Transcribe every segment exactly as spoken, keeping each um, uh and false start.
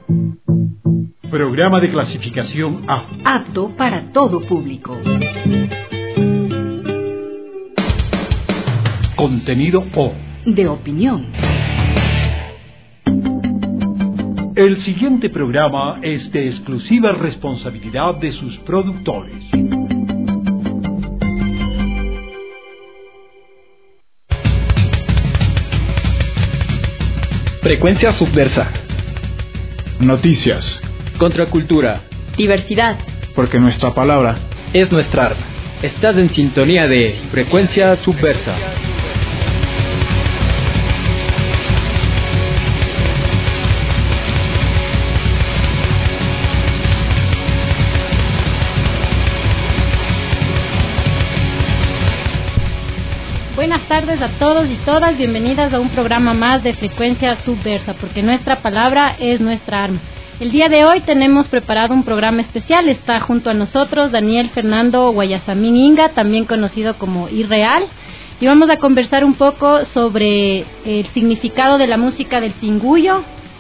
Programa de clasificación A. Apto para todo público. Contenido O. De opinión. El siguiente programa es de exclusiva responsabilidad de sus productores. Frecuencia subversa. Noticias. Contracultura. Diversidad. Porque nuestra palabra es nuestra arma. Estás en sintonía de Frecuencia subversa. Buenas tardes a todos y todas, bienvenidas a un programa más de Frecuencia Subversa, porque nuestra palabra es nuestra arma. El día de hoy tenemos preparado un programa especial, está junto a nosotros Daniel Fernando Guayasamín Inga, también conocido como Irreal, y vamos a conversar un poco sobre el significado de la música del pingüillo,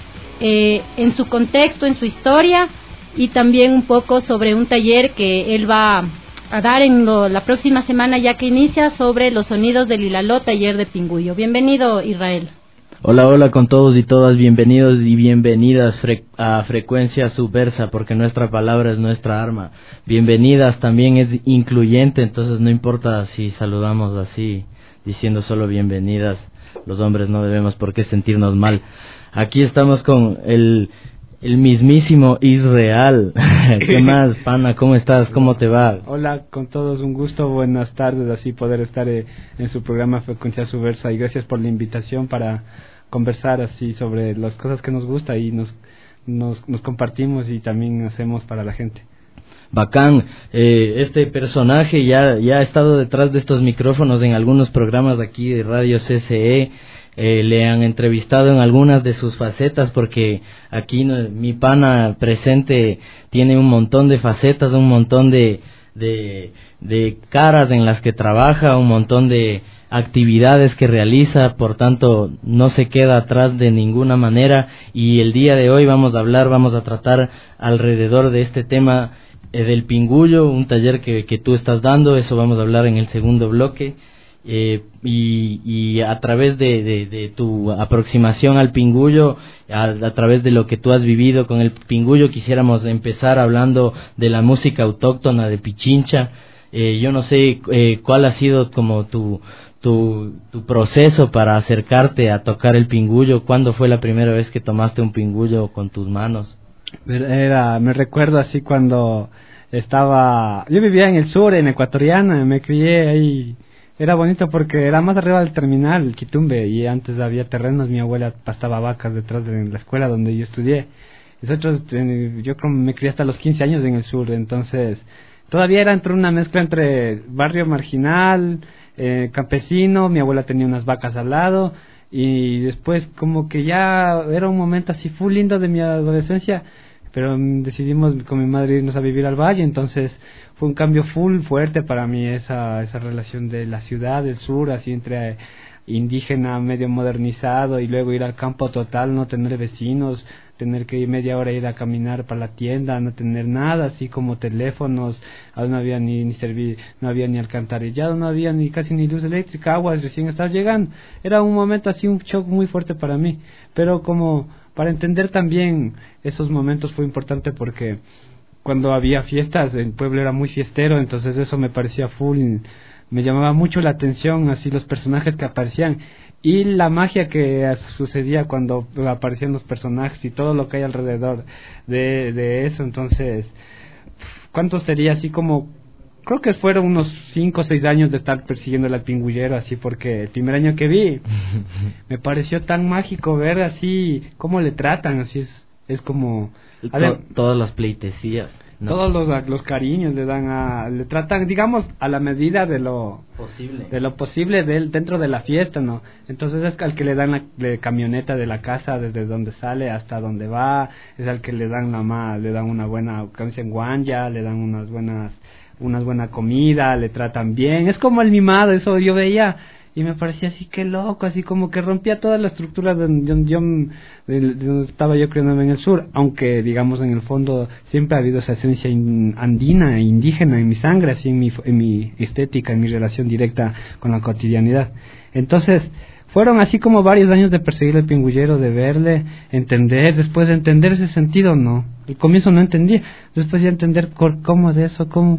eh, en su contexto, en su historia, y también un poco sobre un taller que él va a dar en lo, la próxima semana ya que inicia sobre los sonidos del Ilaló taller de pingüillo. Bienvenido, Israel. Hola, hola con todos y todas, bienvenidos y bienvenidas fre- a Frecuencia Subversa, porque nuestra palabra es nuestra arma. Bienvenidas también es incluyente, entonces no importa si saludamos así, diciendo solo bienvenidas, los hombres no debemos por qué sentirnos mal. Aquí estamos con el... El mismísimo Israel. ¿Qué más, pana? ¿Cómo estás? ¿Cómo te va? Hola, con todos, un gusto, buenas tardes, así poder estar eh, en su programa Frecuencia Subversa, y gracias por la invitación para conversar así sobre las cosas que nos gusta y nos, nos, nos compartimos y también hacemos para la gente. Bacán, eh, este personaje ya, ya ha estado detrás de estos micrófonos en algunos programas aquí de Radio C C E. Eh, le han entrevistado en algunas de sus facetas, porque aquí no, mi pana presente tiene un montón de facetas, un montón de, de, de caras en las que trabaja, un montón de actividades que realiza, por tanto no se queda atrás de ninguna manera, y el día de hoy vamos a hablar, vamos a tratar alrededor de este tema eh, del pingüillo, un taller que, que tú estás dando, eso vamos a hablar en el segundo bloque. Eh, y, y a través de, de, de tu aproximación al pingüillo, a, a través de lo que tú has vivido con el pingüillo, quisiéramos empezar hablando de la música autóctona de Pichincha. Eh, yo no sé eh, cuál ha sido como tu, tu, tu proceso para acercarte a tocar el pingüillo. ¿Cuándo fue la primera vez que tomaste un pingüillo con tus manos? Era, me recuerdo así cuando estaba, yo vivía en el sur, en Ecuatoriana, me crié ahí. Era bonito porque era más arriba del terminal, el Quitumbe, y antes había terrenos, mi abuela pastaba vacas detrás de la escuela donde yo estudié. Nosotros, yo creo me crié hasta los quince años en el sur, entonces todavía era entre una mezcla entre barrio marginal, eh, campesino, mi abuela tenía unas vacas al lado, y después como que ya era un momento así full lindo de mi adolescencia, pero decidimos con mi madre irnos a vivir al valle, entonces fue un cambio full fuerte para mí esa esa relación de la ciudad, del sur, así entre indígena medio modernizado y luego ir al campo total, no tener vecinos, tener que ir media hora ir a caminar para la tienda, no tener nada, así como teléfonos, no había ni, ni servir, no había ni alcantarillado, no había ni casi ni luz eléctrica, agua recién estaba llegando. Era un momento así, un shock muy fuerte para mí, pero como para entender también esos momentos fue importante porque cuando había fiestas, el pueblo era muy fiestero, entonces eso me parecía full, me llamaba mucho la atención, así los personajes que aparecían y la magia que sucedía cuando aparecían los personajes y todo lo que hay alrededor de, de eso. Entonces, ¿cuánto sería así como? Creo que fueron unos cinco o seis años de estar persiguiendo al pingüillero, así, porque el primer año que vi me pareció tan mágico ver así cómo le tratan, así es es como To- todas las pleitesías, ¿no? Todos los los cariños le dan a le tratan, digamos, a la medida de lo posible de lo posible de él, dentro de la fiesta, ¿no? Entonces es al que le dan la de camioneta de la casa desde donde sale hasta donde va, es al que le dan la ma, le dan una buena cancha en guanya, le dan unas buenas unas buena comida, le tratan bien, es como el mimado, eso yo veía y me parecía así que loco, así como que rompía toda la estructura de donde yo, de, de donde estaba yo criándome en el sur, aunque digamos en el fondo siempre ha habido esa esencia in, andina e indígena en mi sangre, así en mi, en mi estética, en mi relación directa con la cotidianidad. Entonces fueron así como varios años de perseguir al pingullero, de verle, entender, después de entender ese sentido, no, al comienzo no entendía, después ya entender cómo es eso, cómo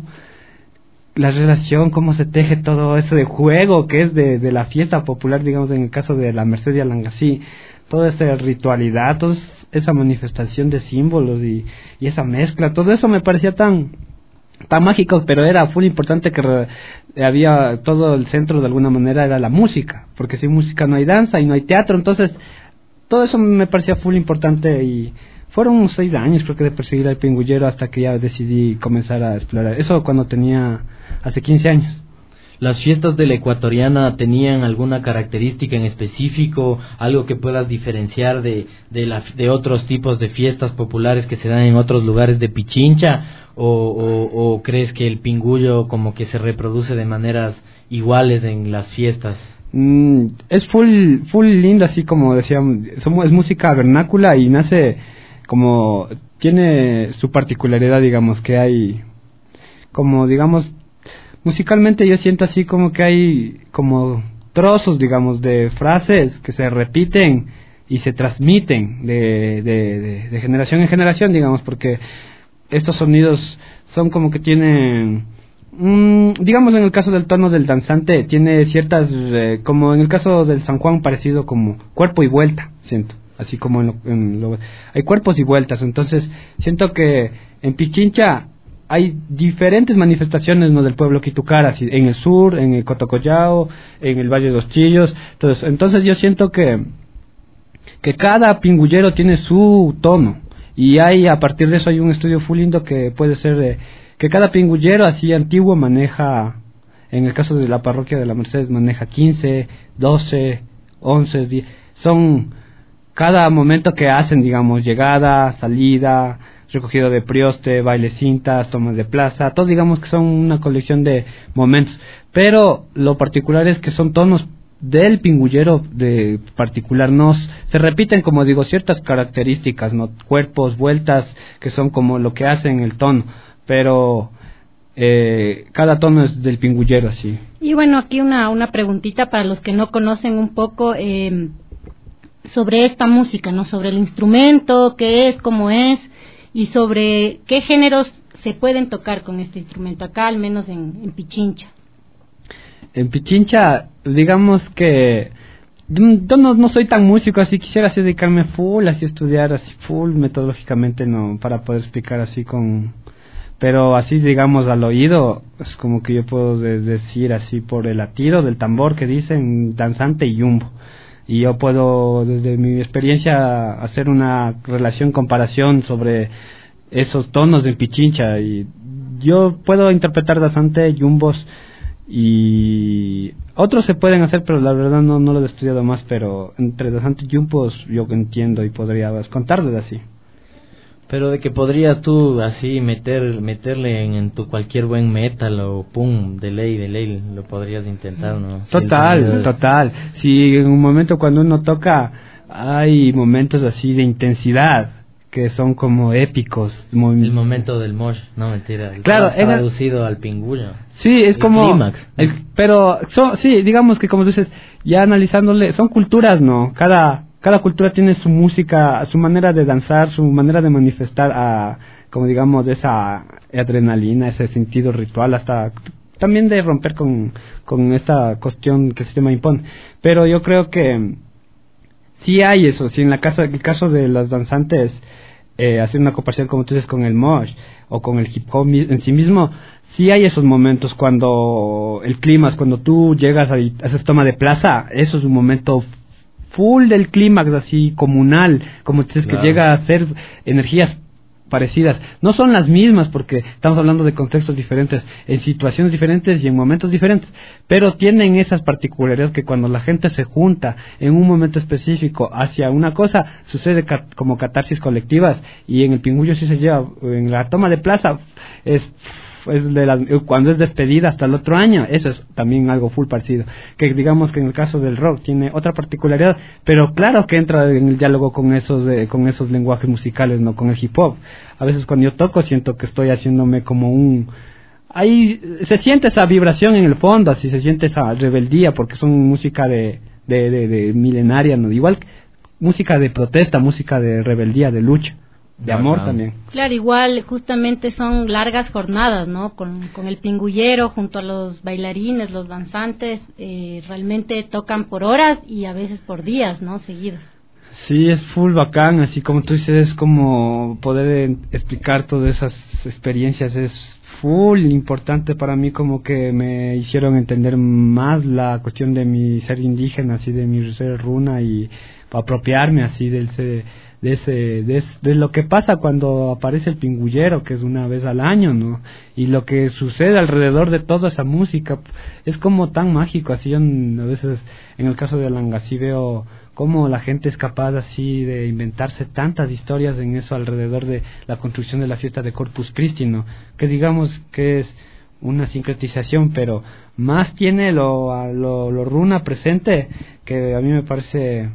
la relación, cómo se teje todo eso de juego que es de, de la fiesta popular, digamos en el caso de la Merced y Alangasí, toda esa ritualidad, toda esa manifestación de símbolos y, y esa mezcla, todo eso me parecía tan tan mágico, pero era full importante que re, había todo el centro de alguna manera era la música, porque sin música no hay danza y no hay teatro, entonces todo eso me parecía full importante y fueron unos seis años creo que de perseguir al pingullero hasta que ya decidí comenzar a explorar. Eso cuando tenía hace quince años. ¿Las fiestas de la Ecuatoriana tenían alguna característica en específico, algo que puedas diferenciar de de, la, de otros tipos de fiestas populares que se dan en otros lugares de Pichincha? O, o, ¿O crees que el pingullo como que se reproduce de maneras iguales en las fiestas? Mm, es full full lindo, así como decíamos, somos, es música vernácula y nace como, tiene su particularidad, digamos, que hay, como digamos, musicalmente yo siento así como que hay como trozos, digamos, de frases que se repiten y se transmiten de, de, de, de generación en generación, digamos, porque estos sonidos son como que tienen, mmm, digamos en el caso del tono del danzante, tiene ciertas, eh, como en el caso del San Juan, parecido como cuerpo y vuelta, siento. Así como en lo, en lo, hay cuerpos y vueltas, entonces siento que en Pichincha hay diferentes manifestaciones, ¿no?, del pueblo Quitucara, así, en el sur, en el Cotocollao, en el Valle de los Chillos, entonces, entonces yo siento que que cada pingullero tiene su tono y hay, a partir de eso hay un estudio full lindo que puede ser de, que cada pingullero así antiguo maneja, en el caso de la parroquia de la Merced maneja quince, doce, once, diez, son cada momento que hacen, digamos, llegada, salida, recogido de prioste, baile cintas, tomas de plaza, todos digamos que son una colección de momentos, pero lo particular es que son tonos del pingullero de particular, no se repiten, como digo, ciertas características, no, cuerpos, vueltas, que son como lo que hacen el tono, pero eh, cada tono es del pingullero, así. Y bueno, aquí una una preguntita para los que no conocen un poco eh, sobre esta música, ¿no? Sobre el instrumento, qué es, cómo es, y sobre qué géneros se pueden tocar con este instrumento acá, al menos en, en Pichincha. En Pichincha, digamos que yo no, no soy tan músico, así quisiera así dedicarme full, así estudiar así full metodológicamente, no, para poder explicar así con, pero así digamos al oído, es como que yo puedo de, decir así por el latido del tambor que dicen danzante y yumbo. Y yo puedo, desde mi experiencia, hacer una relación, comparación sobre esos tonos de Pichincha. Y yo puedo interpretar danzante, yumbos, y otros se pueden hacer, pero la verdad no, no lo he estudiado más. Pero entre danzante y yumbos yo entiendo y podría contarles así. Pero de que podrías tú así meter meterle en, en tu cualquier buen metal o pum, de ley, de ley, lo podrías intentar, ¿no? Total, sí, total. Si en un momento cuando uno toca hay momentos así de intensidad que son como épicos. Muy... El momento del mosh, no mentira. Claro, está traducido al pingullo. Sí, es el como clímax. El, pero son, sí, digamos que como dices, ya analizándole, son culturas, ¿no? Cada Cada cultura tiene su música, su manera de danzar, su manera de manifestar, a, como digamos, esa adrenalina, ese sentido ritual, hasta también de romper con, con esta cuestión que el sistema impone. Pero yo creo que sí hay eso, sí, en la casa, el caso de los danzantes, eh, hacer una comparación, como tú dices, con el mosh o con el hip hop en sí mismo, sí hay esos momentos cuando el clima, cuando tú llegas a, a esa toma de plaza, eso es un momento full del clímax, así comunal, como dices, claro, que llega a ser energías parecidas, no son las mismas porque estamos hablando de contextos diferentes, en situaciones diferentes y en momentos diferentes, pero tienen esas particularidades que cuando la gente se junta en un momento específico hacia una cosa, sucede ca- como catarsis colectivas, y en el pingullo sí se lleva, en la toma de plaza es es de las, cuando es despedida hasta el otro año, eso es también algo full parecido, que digamos que en el caso del rock tiene otra particularidad, pero claro que entra en el diálogo con esos eh, con esos lenguajes musicales, no con el hip hop. A veces cuando yo toco siento que estoy haciéndome como un, ahí se siente esa vibración en el fondo, así se siente esa rebeldía, porque son música de de, de, de milenaria, no, igual música de protesta, música de rebeldía, de lucha, de amor también. Claro, igual justamente son largas jornadas, ¿no? Con, con el pingullero junto a los bailarines, los danzantes, eh, realmente tocan por horas y a veces por días, ¿no? Seguidos. Sí, es full bacán, así como tú dices, es como poder eh, explicar todas esas experiencias, es full importante para mí, como que me hicieron entender más la cuestión de mi ser indígena, así de mi ser runa, y apropiarme así del de ese de, ese, de lo que pasa cuando aparece el pingullero, que es una vez al año, ¿no? Y lo que sucede alrededor de toda esa música es como tan mágico, así yo a veces en el caso de Langasí veo cómo la gente es capaz así de inventarse tantas historias en eso alrededor de la construcción de la fiesta de Corpus Christi, ¿no? Que digamos que es una sincretización, pero más tiene lo, lo, lo runa presente, que a mí me parece,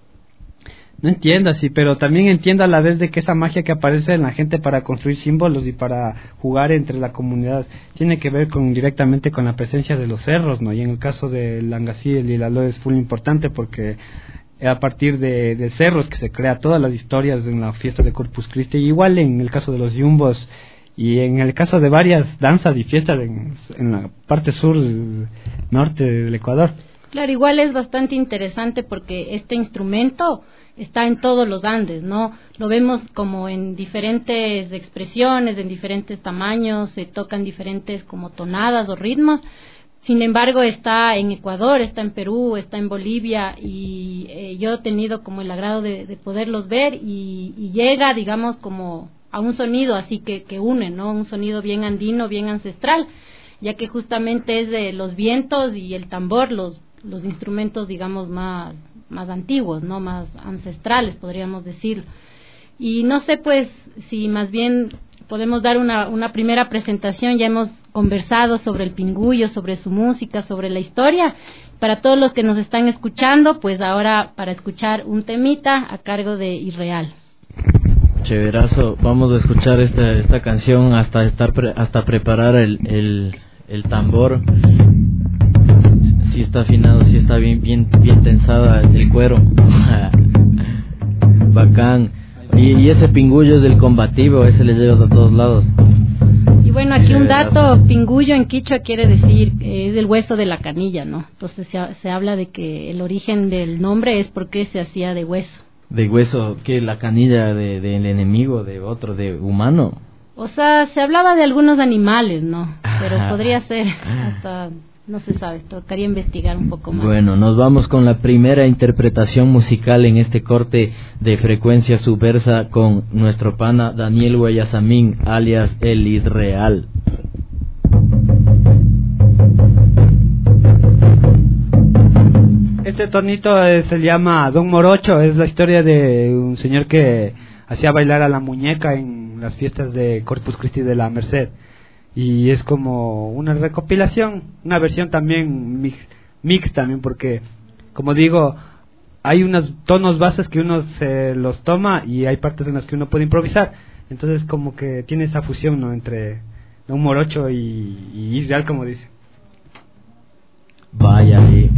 no entiendo así, pero también entiendo a la vez de que esa magia que aparece en la gente para construir símbolos y para jugar entre la comunidad tiene que ver con directamente con la presencia de los cerros, ¿no? Y en el caso de Langasí, el Ilaló es muy importante porque a partir de, de cerros que se crea todas las historias en la fiesta de Corpus Christi, igual en el caso de los yumbos y en el caso de varias danzas y fiestas en, en la parte sur norte del Ecuador. Claro, igual es bastante interesante porque este instrumento está en todos los Andes, ¿no? Lo vemos como en diferentes expresiones, en diferentes tamaños, se tocan diferentes como tonadas o ritmos. Sin embargo, está en Ecuador, está en Perú, está en Bolivia, y eh, yo he tenido como el agrado de, de poderlos ver, y, y llega, digamos, como a un sonido así que, que une, ¿no? Un sonido bien andino, bien ancestral, ya que justamente es de los vientos y el tambor, los, los instrumentos, digamos, más, más antiguos, ¿no? Más ancestrales, podríamos decirlo. Y no sé, pues, si más bien podemos dar una, una primera presentación. Ya hemos conversado sobre el pingullo, sobre su música, sobre la historia. Para todos los que nos están escuchando, pues ahora para escuchar un temita a cargo de Irreal. Chéverazo, vamos a escuchar esta esta canción hasta estar pre, hasta preparar el, el el tambor. Si está afinado, si está bien bien bien tensada el cuero. Bacán. Y, y ese pingullo es del combativo, ese le llevas a todos lados. Y bueno, aquí un dato, pingullo en quichua quiere decir, eh, es el hueso de la canilla, ¿no? Entonces se, se habla de que el origen del nombre es porque se hacía de hueso. ¿De hueso? ¿Qué? ¿La canilla de, del enemigo, de otro, de humano? O sea, se hablaba de algunos animales, ¿no? Pero podría ser hasta... No se sabe, tocaría investigar un poco más. Bueno, nos vamos con la primera interpretación musical en este corte de Frecuencia Subversa con nuestro pana Daniel Guayasamín, alias El Irreal. Este tonito eh, se llama Don Morocho, es la historia de un señor que hacía bailar a la muñeca en las fiestas de Corpus Christi de la Merced. Y es como una recopilación, una versión también mix, mix también, porque como digo, hay unos tonos bases que uno se los toma y hay partes en las que uno puede improvisar. Entonces como que tiene esa fusión, ¿no? Entre un morocho y, y Israel, como dice. Vaya, eh.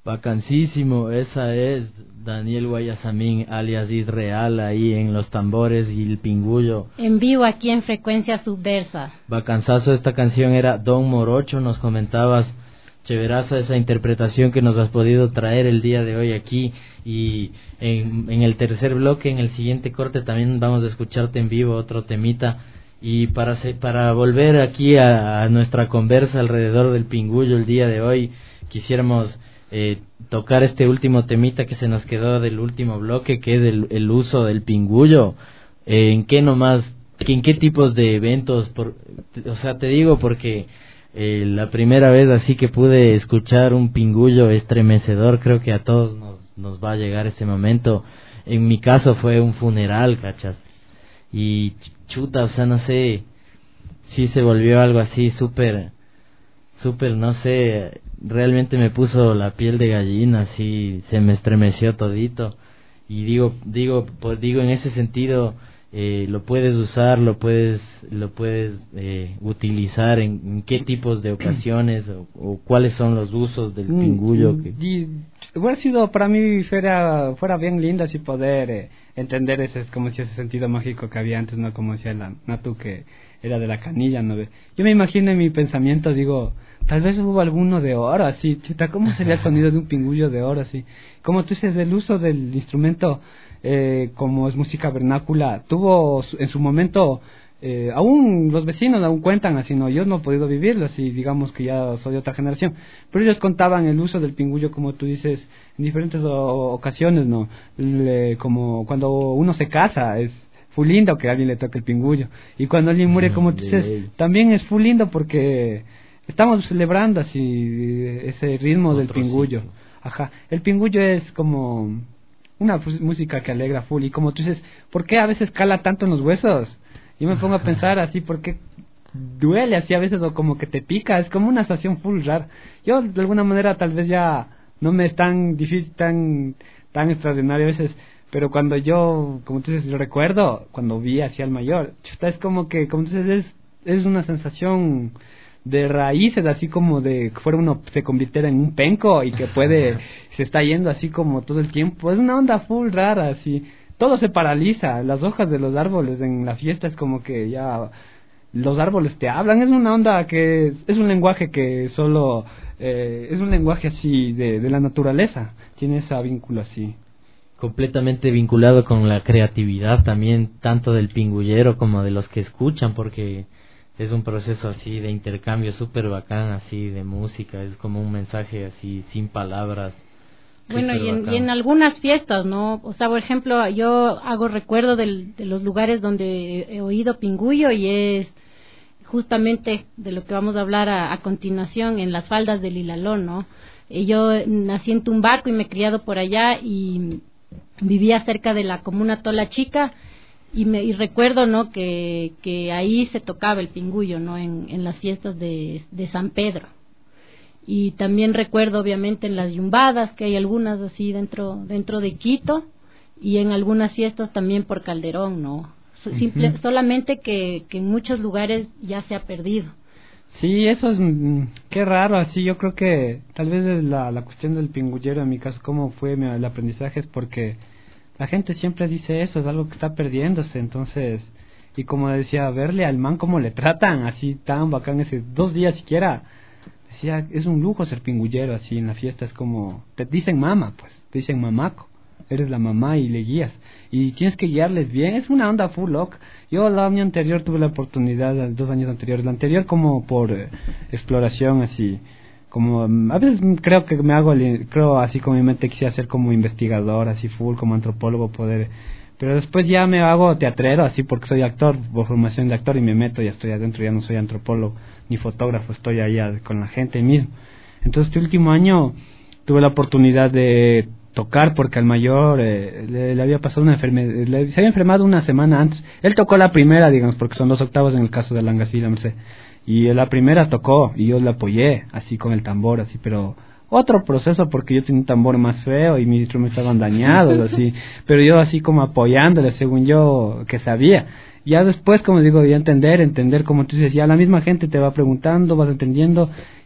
Vacancísimo, esa es Daniel Guayasamín, alias Israel, ahí en los tambores y el pingullo. En vivo aquí en Frecuencia Subversa. Vacanzazo, esta canción era Don Morocho, nos comentabas, chéveraza esa interpretación que nos has podido traer el día de hoy aquí. Y en, en el tercer bloque, en el siguiente corte, también vamos a escucharte en vivo otro temita. Y para, para volver aquí a, a nuestra conversa alrededor del pingullo el día de hoy, quisiéramos... Eh, tocar este último temita que se nos quedó del último bloque, que es el, el uso del pingullo. Eh, ¿En qué nomás, en qué tipos de eventos? Por, o sea, te digo porque eh, la primera vez así que pude escuchar un pingullo estremecedor, creo que a todos nos, nos va a llegar ese momento. En mi caso fue un funeral, ¿cachas? Y chuta, o sea, no sé, sí se volvió algo así súper, súper, no sé... Realmente me puso la piel de gallina, así se me estremeció todito. Y digo, digo, pues digo en ese sentido, eh, lo puedes usar, lo puedes, lo puedes eh, utilizar en, en qué tipos de ocasiones o, o cuáles son los usos del pingullo. Que... Y, hubiera sido para mí fuera, fuera bien lindo así poder eh, entender ese, como si ese sentido mágico que había antes, no como decía la Natu que era de la canilla, ¿no? Yo me imagino en mi pensamiento, digo, tal vez hubo alguno de oro, así, chuta, ¿cómo sería el sonido de un pingullo de oro, así? Como tú dices, el uso del instrumento, eh, como es música vernácula, tuvo en su momento, eh, aún los vecinos aún cuentan así, no, yo no he podido vivirlo, así, digamos que ya soy de otra generación, pero ellos contaban el uso del pingullo, como tú dices, en diferentes o- ocasiones, ¿no? Le, como cuando uno se casa, es full lindo que a alguien le toque el pingullo, y cuando alguien muere, como tú dices, también es full lindo porque... Estamos celebrando así ese ritmo Otro del pingullo. Sitio. Ajá. El pingullo es como una pues, música que alegra full. Y como tú dices, ¿por qué a veces cala tanto en los huesos? Yo me pongo a pensar así, ¿por qué duele así a veces o como que te pica? Es como una sensación full rara. Yo de alguna manera tal vez ya no me es tan difícil, tan, tan extraordinario a veces. Pero cuando yo, como tú dices, lo recuerdo, cuando vi hacia el mayor, chuta, es como que, como tú dices, es, es una sensación... de raíces, así como de que fuera uno se convirtiera en un penco y que puede, se está yendo así como todo el tiempo, es una onda full rara, así, todo se paraliza, las hojas de los árboles en la fiesta es como que ya los árboles te hablan, es una onda que es, es un lenguaje que solo, eh, es un lenguaje así de, de la naturaleza, tiene ese vínculo así. Completamente vinculado con la creatividad también, tanto del pingullero como de los que escuchan, porque... es un proceso así de intercambio súper bacán, así de música, es como un mensaje así sin palabras. Bueno, y en, y en algunas fiestas, ¿no? O sea, por ejemplo, yo hago recuerdo del, de los lugares donde he oído pingullo y es justamente de lo que vamos a hablar a, a continuación, en las faldas del Ilalón, ¿no? Y yo nací en Tumbaco y me he criado por allá y vivía cerca de la comuna Tola Chica. Y, me, y recuerdo, ¿no?, que, que ahí se tocaba el pingullo, ¿no?, en, en las fiestas de, de San Pedro. Y también recuerdo, obviamente, en las yumbadas, que hay algunas así dentro dentro de Quito, y en algunas fiestas también por Calderón, ¿no? Simple, uh-huh. Solamente que, que en muchos lugares ya se ha perdido. Sí, eso es, mmm, qué raro, así yo creo que tal vez la, la cuestión del pingullero, en mi caso, cómo fue mi, el aprendizaje, es porque... la gente siempre dice eso, es algo que está perdiéndose, entonces, y como decía, verle al man cómo le tratan, así tan bacán, ese dos días siquiera, decía, es un lujo ser pingullero, así en la fiesta, es como, te dicen mama, pues, te dicen mamaco, eres la mamá y le guías, y tienes que guiarles bien, es una onda full lock. Yo el año anterior tuve la oportunidad, dos años anteriores, la anterior como por eh, exploración, así, como a veces creo que me hago creo así como mi mente quisiera ser como investigador así full como antropólogo poder, pero después ya me hago teatrero así porque soy actor por formación de actor y me meto, ya estoy adentro, ya no soy antropólogo ni fotógrafo, estoy allá con la gente mismo. Entonces este último año tuve la oportunidad de tocar porque al mayor eh, le, le había pasado una enfermedad, le, se había enfermado una semana antes. Él tocó la primera, digamos, porque son dos octavos en el caso de Langasí, la Merced. Y la primera tocó y yo la apoyé así con el tambor, así, pero otro proceso porque yo tenía un tambor más feo y mis instrumentos estaban dañados, así, pero yo así como apoyándole según yo que sabía. Ya después, como digo, ya entender, entender como tú dices, ya la misma gente te va preguntando, vas entendiendo,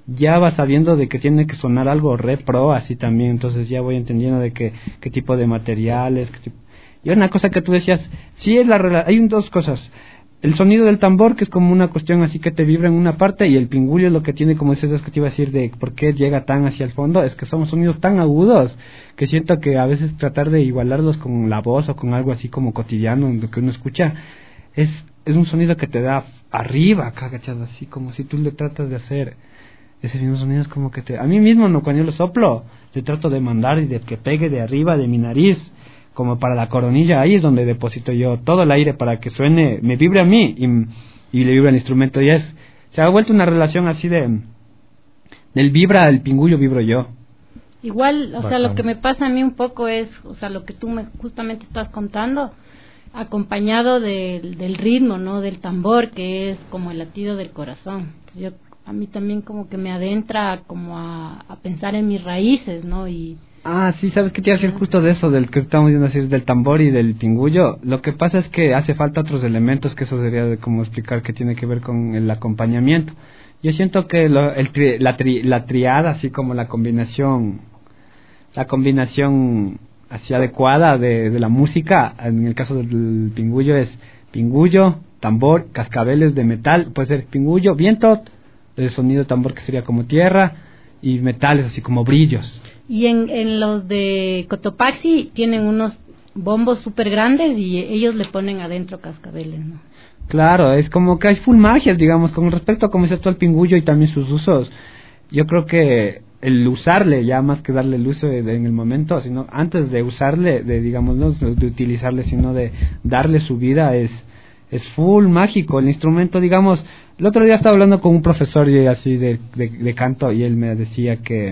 ya vas sabiendo de que tiene que sonar algo re pro así también, entonces ya voy entendiendo de que, qué tipo de materiales, qué tipo... Y una cosa que tú decías, sí es la rela- hay dos cosas, el sonido del tambor, que es como una cuestión así que te vibra en una parte, y el pingullo es lo que tiene, como dices, es que te iba a decir de por qué llega tan hacia el fondo, es que son sonidos tan agudos que siento que a veces tratar de igualarlos con la voz o con algo así como cotidiano, lo que uno escucha, es, es un sonido que te da arriba, ¿cachas? Así como si tú le tratas de hacer ese mismo sonido, es como que te... A mí mismo, no, cuando yo lo soplo, le trato de mandar y de que pegue de arriba de mi nariz, como para la coronilla, ahí es donde deposito yo todo el aire para que suene, me vibre a mí y, y le vibra el instrumento. Ya es, se ha vuelto una relación así de, del vibra el pingullo, vibro yo. Igual, o Bacán. sea, lo que me pasa a mí un poco es, o sea, lo que tú me justamente estás contando, acompañado del, del ritmo, ¿no? Del tambor, que es como el latido del corazón. Entonces, yo, a mí también como que me adentra como a, a pensar en mis raíces, ¿no? Y Ah, sí, ¿sabes qué te iba a decir justo de eso, del que estamos diciendo decir, del tambor y del pingullo? Lo que pasa es que hace falta otros elementos, que eso sería de como explicar que tiene que ver con el acompañamiento. Yo siento que lo, el tri, la, tri, la triada, así como la combinación, la combinación así adecuada de, de la música, en el caso del pingullo es pingullo, tambor, cascabeles de metal, puede ser pingullo, viento, el sonido de tambor que sería como tierra, y metales así como brillos. Y en, en los de Cotopaxi tienen unos bombos súper grandes y ellos le ponen adentro cascabeles, ¿no? Claro, es como que hay full magias, digamos, con respecto a como dice tú al pingullo y también sus usos. Yo creo que el usarle, ya más que darle el uso de, de, en el momento, sino antes de usarle, de digamos, no de utilizarle, sino de darle su vida, es es full mágico. El instrumento, digamos, el otro día estaba hablando con un profesor y así de, de, de canto y él me decía que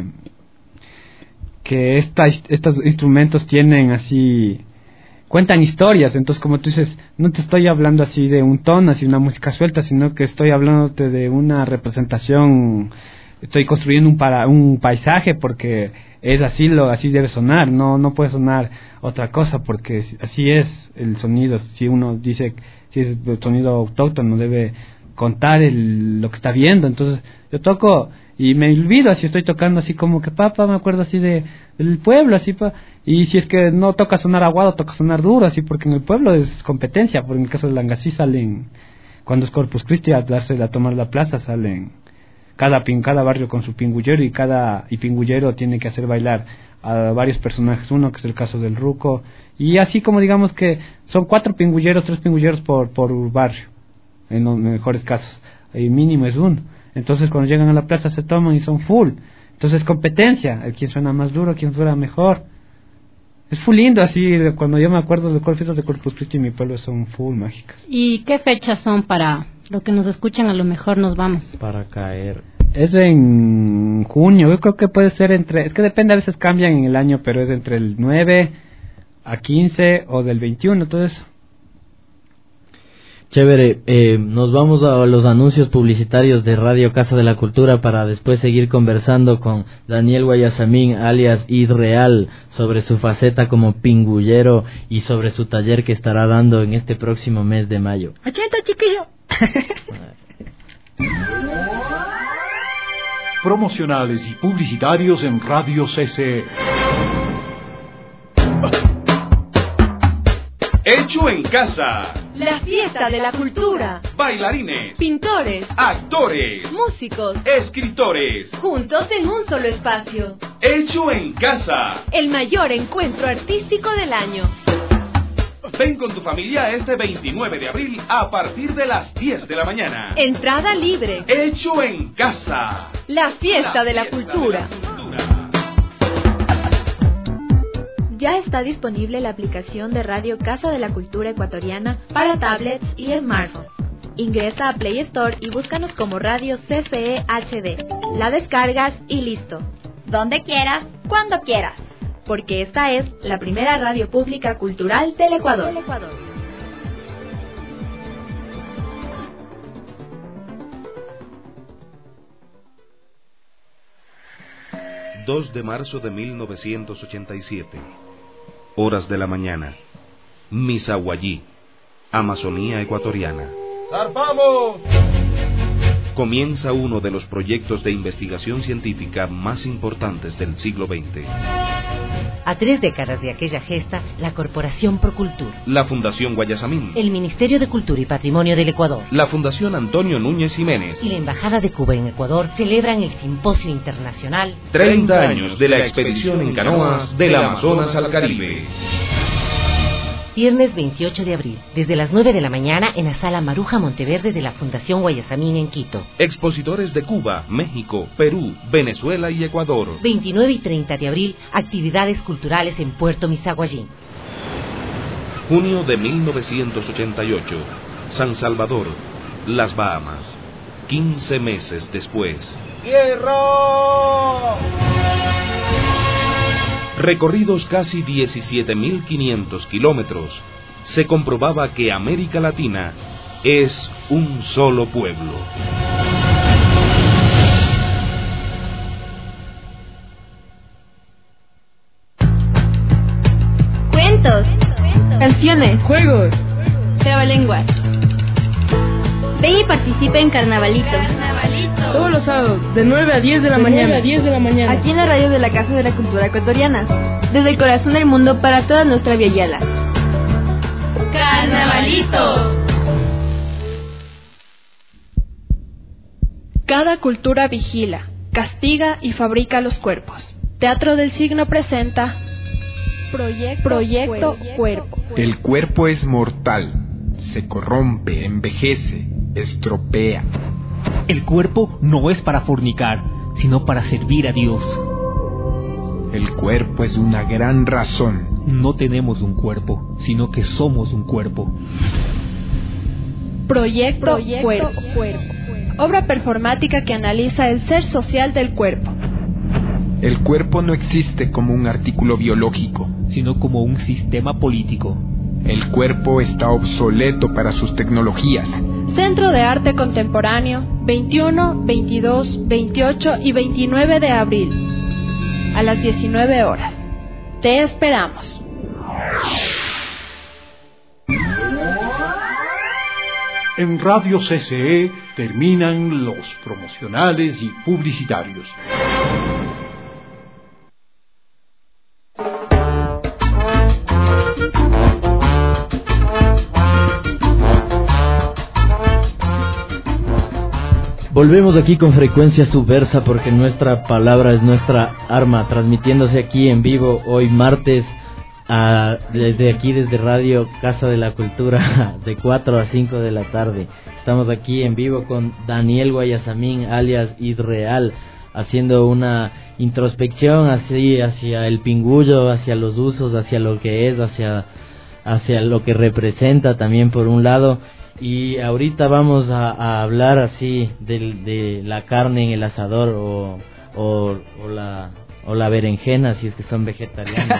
que esta, estos instrumentos tienen así, cuentan historias, entonces como tú dices, no te estoy hablando así de un tono, así una música suelta, sino que estoy hablándote de una representación, estoy construyendo un para un paisaje porque es así, lo así debe sonar, no no puede sonar otra cosa porque así es el sonido. Si uno dice, si es el sonido autóctono, debe contar el, lo que está viendo. Entonces yo toco y me olvido, así estoy tocando así como que papá, me acuerdo así de del pueblo, así pa, y si es que no toca sonar aguado, toca sonar duro, así, porque en el pueblo es competencia, porque en el caso de Langasí salen, cuando es Corpus Christi a, a tomar la plaza, salen cada pin, cada barrio con su pingullero, y cada y pingullero tiene que hacer bailar a varios personajes, uno que es el caso del Ruco, y así como digamos que son cuatro pingulleros, tres pingulleros por, por barrio, en los mejores casos, el mínimo es uno. Entonces cuando llegan a la plaza se toman y son full. Entonces competencia, el quien suena más duro, quien suena mejor. Es full lindo, así, cuando yo me acuerdo de cuál fiestas de Corpus Christi en mi pueblo son full mágicas. ¿Y qué fechas son para los que nos escuchan? A lo mejor nos vamos. Para caer. Es en junio, yo creo que puede ser entre, es que depende, a veces cambian en el año, pero es entre el nueve a quince o del veintiuno, entonces... Chévere, eh, nos vamos a los anuncios publicitarios de Radio Casa de la Cultura para después seguir conversando con Daniel Guayasamín, alias Idreal, sobre su faceta como pingullero y sobre su taller que estará dando en este próximo mes de mayo. ¡Acheta, chiquillo! Promocionales y publicitarios en Radio C C E. Hecho en casa. La fiesta de la cultura. Bailarines, Pintores, actores, músicos, escritores. juntos en un solo espacio. Hecho en casa. El mayor encuentro artístico del año. Ven con tu familia este veintinueve de abril a partir de las diez de la mañana. Entrada libre. Hecho en casa. La fiesta, La de, la fiesta cultura. de la cultura. Ya está disponible la aplicación de Radio Casa de la Cultura Ecuatoriana para tablets y smartphones. Ingresa a Play Store y búscanos como Radio C C E H D. La descargas y listo. Donde quieras, cuando quieras. Porque esta es la primera radio pública cultural del Ecuador. dos de marzo de mil novecientos ochenta y siete. Horas de la mañana. Misahuallí, Amazonía ecuatoriana. ¡Zarpamos! comienza uno de los proyectos de investigación científica más importantes del siglo veinte. A tres décadas de aquella gesta, la Corporación Procultur, La Fundación Guayasamín, el Ministerio de Cultura y Patrimonio del Ecuador, la Fundación Antonio Núñez Jiménez y la Embajada de Cuba en Ecuador celebran el Simposio Internacional treinta años de la expedición en canoas del Amazonas al Caribe. Viernes veintiocho de abril, desde las nueve de la mañana en la Sala Maruja Monteverde de la Fundación Guayasamín en Quito. Expositores de Cuba, México, Perú, Venezuela y Ecuador. veintinueve y treinta de abril, actividades culturales en Puerto Misaguallín. Junio de mil novecientos ochenta y ocho, San Salvador, Las Bahamas. quince meses después. ¡Hierro! Recorridos casi diecisiete mil quinientos kilómetros, se comprobaba que América Latina es un solo pueblo. Cuentos, canciones, juegos, trabalenguas. Ven y participa en Carnavalito. Carnavalito. Todos los sábados, de nueve a diez de la mañana. a diez de la mañana. Aquí en la radio de la Casa de la Cultura Ecuatoriana. Desde el corazón del mundo para toda nuestra Via Yala. ¡Carnavalito! Cada cultura vigila, castiga y fabrica los cuerpos. Teatro del Signo presenta Proyecto, Proyecto Cuerpo. Cuerpo. El cuerpo es mortal, se corrompe, envejece, estropea. El cuerpo no es para fornicar, sino para servir a Dios. El cuerpo es una gran razón. No tenemos un cuerpo, sino que somos un cuerpo. Proyecto, Proyecto cuerpo. Cuerpo. Obra performática que analiza el ser social del cuerpo. El cuerpo no existe como un artículo biológico, sino como un sistema político. El cuerpo está obsoleto para sus tecnologías. Centro de Arte Contemporáneo, veintiuno, veintidós, veintiocho y veintinueve de abril, a las diecinueve horas. Te esperamos. En Radio C C E terminan los promocionales y publicitarios. Volvemos aquí con Frecuencia Subversa porque nuestra palabra es nuestra arma, transmitiéndose aquí en vivo hoy martes a, desde aquí desde Radio Casa de la Cultura de cuatro a cinco de la tarde. Estamos aquí en vivo con Daniel Guayasamín alias Idreal, haciendo una introspección así hacia el pingullo, hacia los usos, hacia lo que es, hacia, hacia lo que representa también por un lado. Y ahorita vamos a, a hablar así de, de la carne en el asador o, o, o, la, o la berenjena si es que son vegetarianos.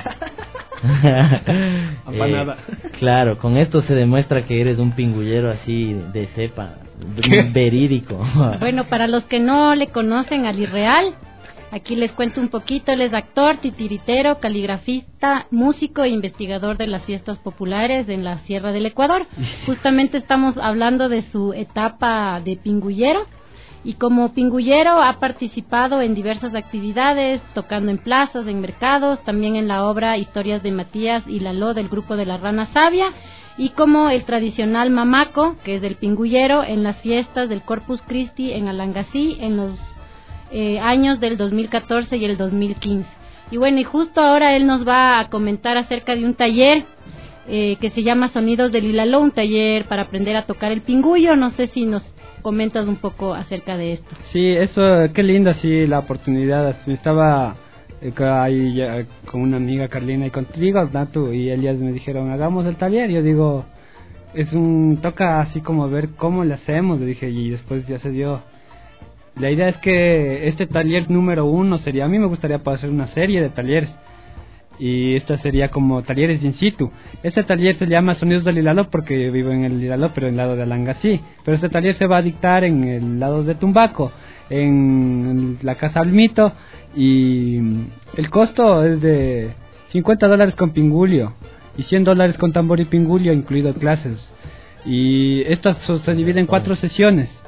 eh, claro, con esto se demuestra que eres un pingullero así de cepa, verídico. Bueno, para los que no le conocen al Irreal, aquí les cuento un poquito. Él es actor, titiritero, caligrafista, músico e investigador de las fiestas populares en la Sierra del Ecuador. Justamente estamos hablando de su etapa de pingullero, y como pingullero ha participado en diversas actividades, tocando en plazas, en mercados, también en la obra Historias de Matías y Laló del grupo de la Rana Sabia, y como el tradicional mamaco, que es del pingullero, en las fiestas del Corpus Christi en Alangasí en los Eh, años del dos mil catorce y el dos mil quince. Y bueno, y justo ahora él nos va a comentar acerca de un taller eh, que se llama Sonidos del Ilaló, un taller para aprender a tocar el pingullo. No sé si nos comentas un poco acerca de esto. Sí, eso, qué linda, sí, la oportunidad. Estaba eh, ahí ya, con una amiga Carlina y contigo, Natu y Elias me dijeron, hagamos el taller. Yo digo, es un, toca así como ver cómo le hacemos, le dije, y después ya se dio. La idea es que este taller número uno sería, a mí me gustaría hacer una serie de talleres, y esta sería como talleres in situ. Este taller se llama Sonidos del Ilaló porque yo vivo en el Ilaló, pero en el lado de Alangasí. Pero este taller se va a dictar en el lado de Tumbaco, en la Casa Almito, y el costo es de cincuenta dólares con pingulio y cien dólares con tambor y pingulio, incluido clases. Y esto se divide en cuatro sesiones.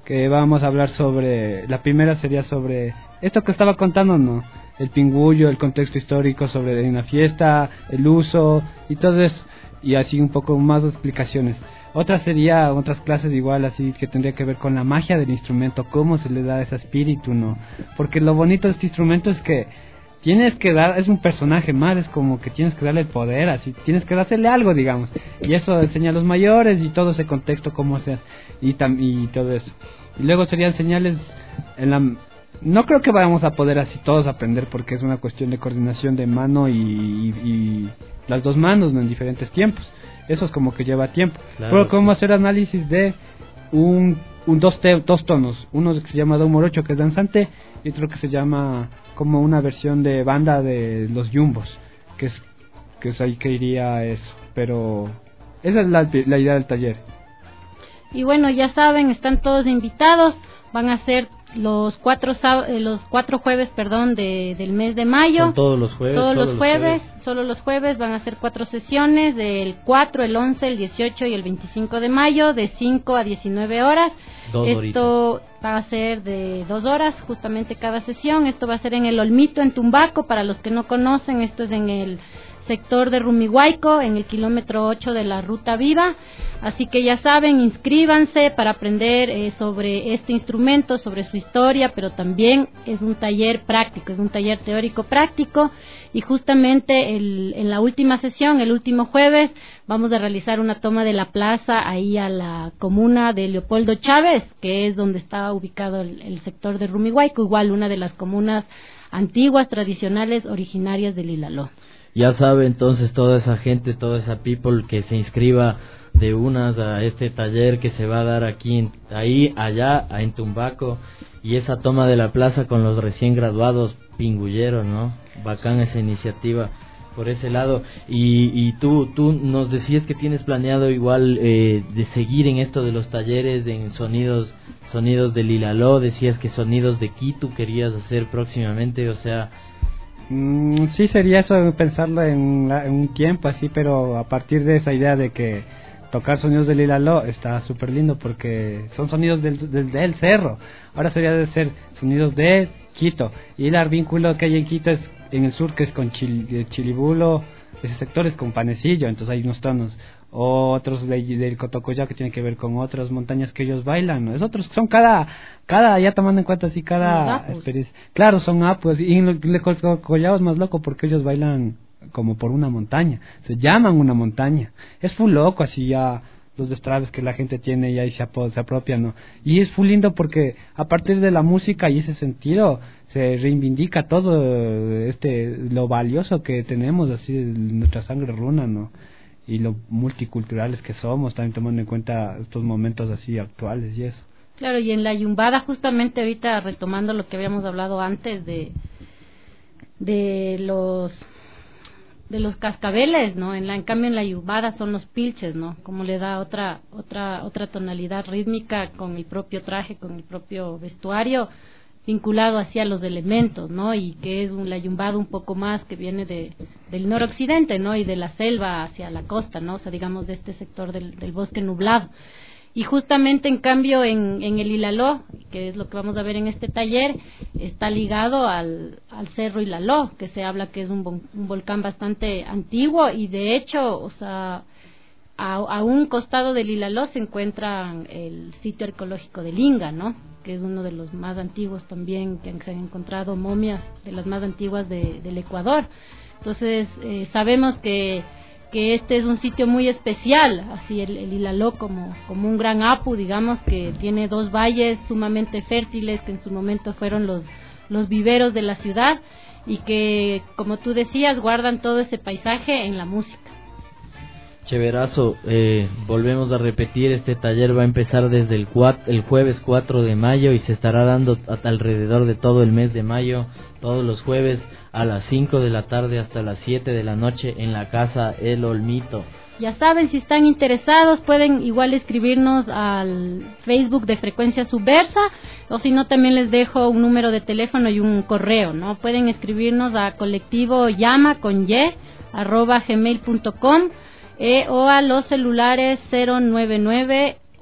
que vamos a hablar sobre, la primera sería sobre esto que estaba contando, ¿no? El pingullo, el contexto histórico sobre una fiesta, el uso y todo eso, y así un poco más de explicaciones. Otra sería, otras clases igual así que tendría que ver con la magia del instrumento, cómo se le da ese espíritu, ¿no? Porque lo bonito de este instrumento es que tienes que dar, es un personaje más, es como que tienes que darle el poder, así, tienes que darle algo, digamos, y eso enseña a los mayores y todo ese contexto, cómo se hace, y, tam, y todo eso. Y luego sería enseñarles, en la, no creo que vayamos a poder así todos aprender, porque es una cuestión de coordinación de mano y, y, y las dos manos, ¿no? En diferentes tiempos, eso es como que lleva tiempo. Claro, pero cómo sí. hacer análisis de un, un dos, te, dos tonos, uno que se llama do morocho, que es danzante, y otro que se llama como una versión de banda de los Yumbos, que es que es ahí que iría eso, pero esa es la, la idea del taller. Y bueno, ya saben, están todos invitados, van a ser los cuatro eh, los cuatro jueves, perdón, de, del mes de mayo. Son todos los jueves. Todos, todos los jueves, jueves, solo los jueves van a ser cuatro sesiones, del cuatro, el once, el dieciocho y el veinticinco de mayo, de cinco a diecinueve horas. Dos Esto horitas. Va a ser de dos horas, justamente cada sesión. Esto va a ser en el Olmito, en Tumbaco. Para los que no conocen, esto es en el sector de Rumihuayco, en el kilómetro ocho de la Ruta Viva. Así que ya saben, inscríbanse para aprender eh, sobre este instrumento, sobre su historia, pero también es un taller práctico, es un taller teórico práctico. Y justamente el, en la última sesión, el último jueves, vamos a realizar una toma de la plaza ahí a la comuna de Leopoldo Chávez, que es donde está ubicado el, el sector de Rumihuayco, igual una de las comunas antiguas, tradicionales, originarias del Ilaló. Ya sabe entonces toda esa gente, toda esa people que se inscriba de unas a este taller que se va a dar aquí, en, ahí, allá, en Tumbaco, y esa toma de la plaza con los recién graduados pingulleros, ¿no? Bacán esa iniciativa por ese lado. Y, y tú tú nos decías que tienes planeado igual eh, de seguir en esto de los talleres, de en sonidos sonidos del Ilaló, decías que sonidos de Quito querías hacer próximamente, o sea... Mm, sí, sería eso, pensarlo en, la, en un tiempo así, pero a partir de esa idea de que tocar sonidos del Ilaló está súper lindo porque son sonidos del, del, del cerro. Ahora sería de ser sonidos de Quito, y el vínculo que hay en Quito es en el sur, que es con Chil, Chilibulo, ese sector es con Panecillo, entonces hay unos tonos. Otros de, del Cotocollá que tienen que ver con otras montañas que ellos bailan, ¿no? Es otros, son cada, cada, ya tomando en cuenta así cada experiencia. Claro, son apus, y en el Cotocollá es más loco porque ellos bailan como por una montaña, se llaman una montaña, es full loco así ya los destraves que la gente tiene y ahí se, ap- se apropia, ¿no? Y es full lindo porque a partir de la música y ese sentido se reivindica todo este, lo valioso que tenemos así, nuestra sangre runa, ¿no? Y lo multiculturales que somos, también tomando en cuenta estos momentos así actuales y eso. Claro, y en la yumbada, justamente ahorita retomando lo que habíamos hablado antes de de los de los cascabeles, ¿no? En la en cambio en la yumbada son los pilches, ¿no? Como le da otra otra otra tonalidad rítmica con el propio traje, con el propio vestuario, vinculado hacia los elementos, ¿no? Y que es un, la yumbada un poco más que viene de del noroccidente, ¿no? Y de la selva hacia la costa, ¿no? O sea, digamos de este sector del, del bosque nublado. Y justamente en cambio en, en el Ilaló, que es lo que vamos a ver en este taller, está ligado al, al cerro Ilaló, que se habla que es un, un volcán bastante antiguo, y de hecho, o sea, a, a un costado del Ilaló se encuentra el sitio arqueológico de Linga, ¿no? Que es uno de los más antiguos también, que se han encontrado momias de las más antiguas de, del Ecuador. Entonces eh, sabemos que que este es un sitio muy especial, así el, el Ilaló como, como un gran apu, digamos, que tiene dos valles sumamente fértiles, que en su momento fueron los, los viveros de la ciudad, y que, como tú decías, guardan todo ese paisaje en la música. Chéverazo, eh, volvemos a repetir, este taller va a empezar desde el, cuat, el jueves cuatro de mayo y se estará dando a, alrededor de todo el mes de mayo, todos los jueves a las cinco de la tarde hasta las siete de la noche en la casa El Olmito. Ya saben, si están interesados pueden igual escribirnos al Facebook de Frecuencia Subversa, o si no también les dejo un número de teléfono y un correo, ¿no? Pueden escribirnos a colectivo llama con y arroba gmail punto com. Eh, o a los celulares cero nueve nueve,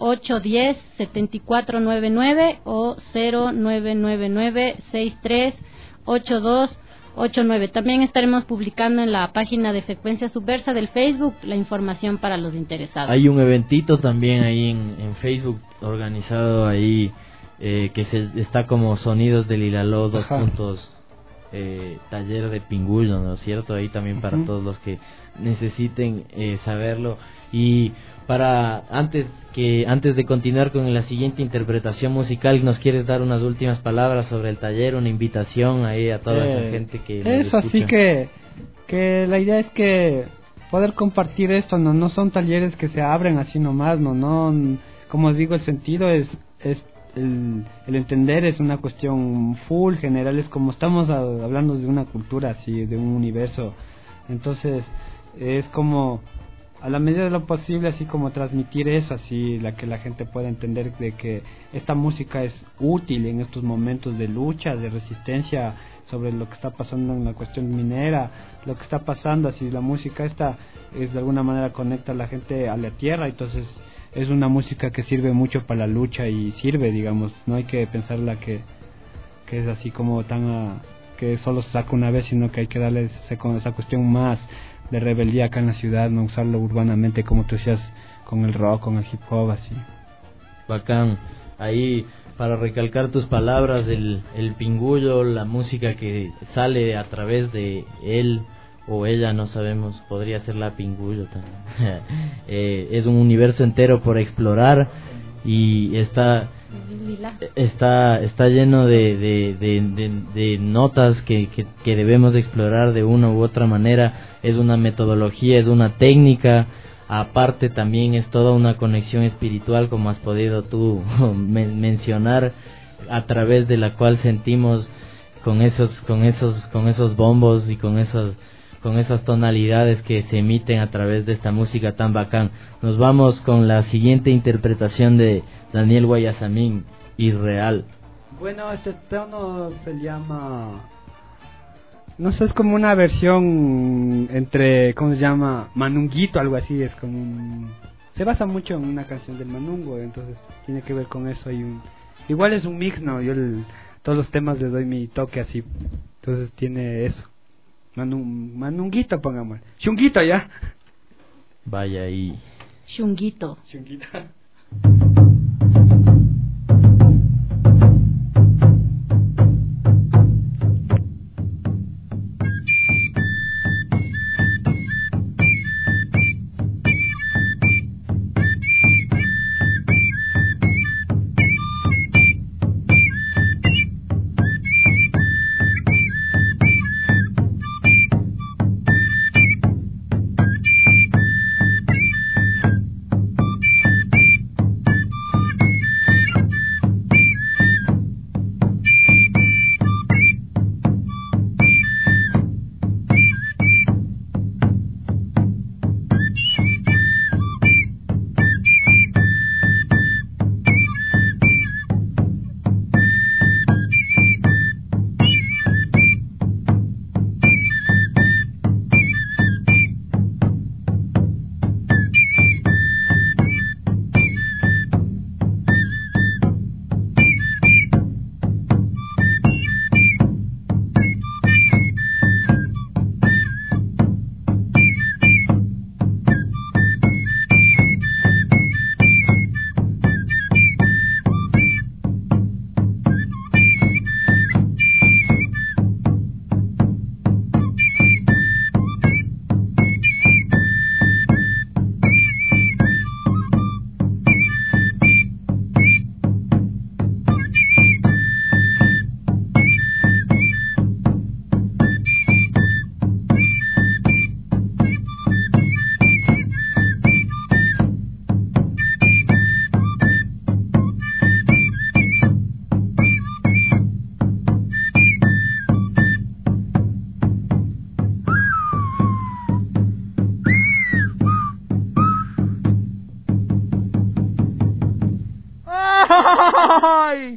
ocho uno cero, siete cuatro nueve nueve o cero nueve nueve nueve, seis tres ocho dos ocho nueve. También estaremos publicando en la página de Frecuencia Subversa del Facebook la información para los interesados. Hay un eventito también ahí en, en Facebook organizado ahí eh, que se está como Sonidos del Ilaló, dos Ajá. puntos, eh, taller de pingullo, ¿no es cierto? Ahí también para uh-huh. todos los que necesiten eh, saberlo. Y para antes que antes de continuar con la siguiente interpretación musical, ¿nos quieres dar unas últimas palabras sobre el taller, una invitación ahí a toda eh, esa gente que eso nos escucha? Así que que la idea es que poder compartir esto, no no son talleres que se abren así nomás, no no como digo, el sentido es es el, el entender es una cuestión full general, es como estamos a, hablando de una cultura así, de un universo, entonces es como a la medida de lo posible, así como transmitir eso, así la que la gente pueda entender de que esta música es útil en estos momentos de lucha, de resistencia sobre lo que está pasando en la cuestión minera, lo que está pasando, así la música esta es de alguna manera conecta a la gente a la tierra, entonces es una música que sirve mucho para la lucha y sirve, digamos, no hay que pensarla que que es así como tan a, que solo se saca una vez, sino que hay que darle ese, esa cuestión más de rebeldía acá en la ciudad, no usarlo urbanamente como tú decías con el rock, con el hip hop, así. Bacán. Ahí, para recalcar tus palabras, el, el pingullo, la música que sale a través de él o ella, no sabemos, podría ser la pingullo también. eh, es un universo entero por explorar y está está está lleno de de, de, de, de notas que, que, que debemos explorar de una u otra manera. Es una metodología, es una técnica, aparte también es toda una conexión espiritual, como has podido tú men- mencionar, a través de la cual sentimos con esos con esos con esos bombos y con esos con esas tonalidades que se emiten a través de esta música tan bacán. Nos vamos con la siguiente interpretación de Daniel Guayasamín, Irreal. Bueno, este tono se llama, no sé, es como una versión entre, ¿cómo se llama? Manunguito, algo así, es como un, se basa mucho en una canción del Manungo, entonces tiene que ver con eso. Hay un, igual es un mix, ¿no? Yo el, todos los temas les doy mi toque así, entonces tiene eso. Manun, manunguito, pongamos. Chunguito, ya. Vaya ahí. Chunguito. Chunguito. ¡Ay!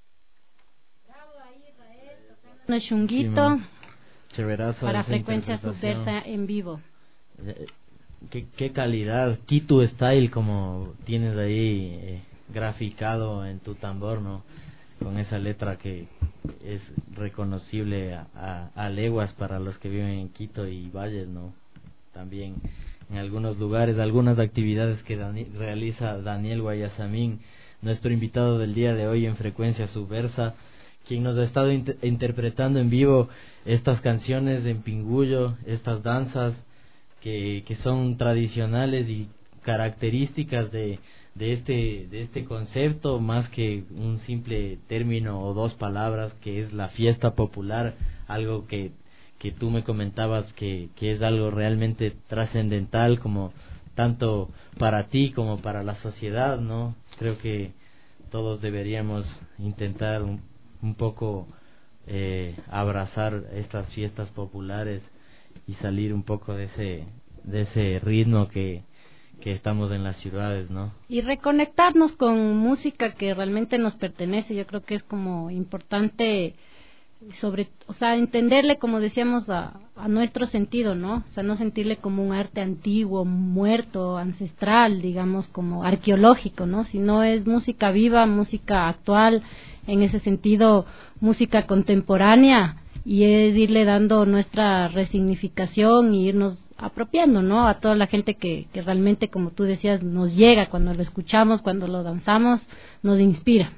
Un chunguito Chéverazo para esa Frecuencia interpretación. Subversa en vivo. qué, qué calidad, Quito Style, como tienes ahí eh, graficado en tu tambor, ¿no? Con esa letra que es reconocible a, a, a leguas para los que viven en Quito y Valles, ¿no? También en algunos lugares, algunas actividades que Dani, realiza Daniel Guayasamín, nuestro invitado del día de hoy en Frecuencia Subversa, quien nos ha estado inter interpretando en vivo estas canciones en Pingullo, estas danzas que, que son tradicionales y características de, de este de este concepto, más que un simple término o dos palabras, que es la fiesta popular, algo que, que tú me comentabas que, que es algo realmente trascendental, como tanto para ti como para la sociedad, ¿no? Creo que todos deberíamos intentar un, un poco eh, abrazar estas fiestas populares y salir un poco de ese de ese ritmo que, que estamos en las ciudades, ¿no? Y reconectarnos con música que realmente nos pertenece. Yo creo que es como importante, sobre, o sea, entenderle, como decíamos, a, a nuestro sentido, ¿no? O sea, no sentirle como un arte antiguo, muerto, ancestral, digamos, como arqueológico, ¿no? Sino es música viva, música actual, en ese sentido, música contemporánea, y es irle dando nuestra resignificación y irnos apropiando, ¿no? A toda la gente que, que realmente, como tú decías, nos llega cuando lo escuchamos, cuando lo danzamos, nos inspira.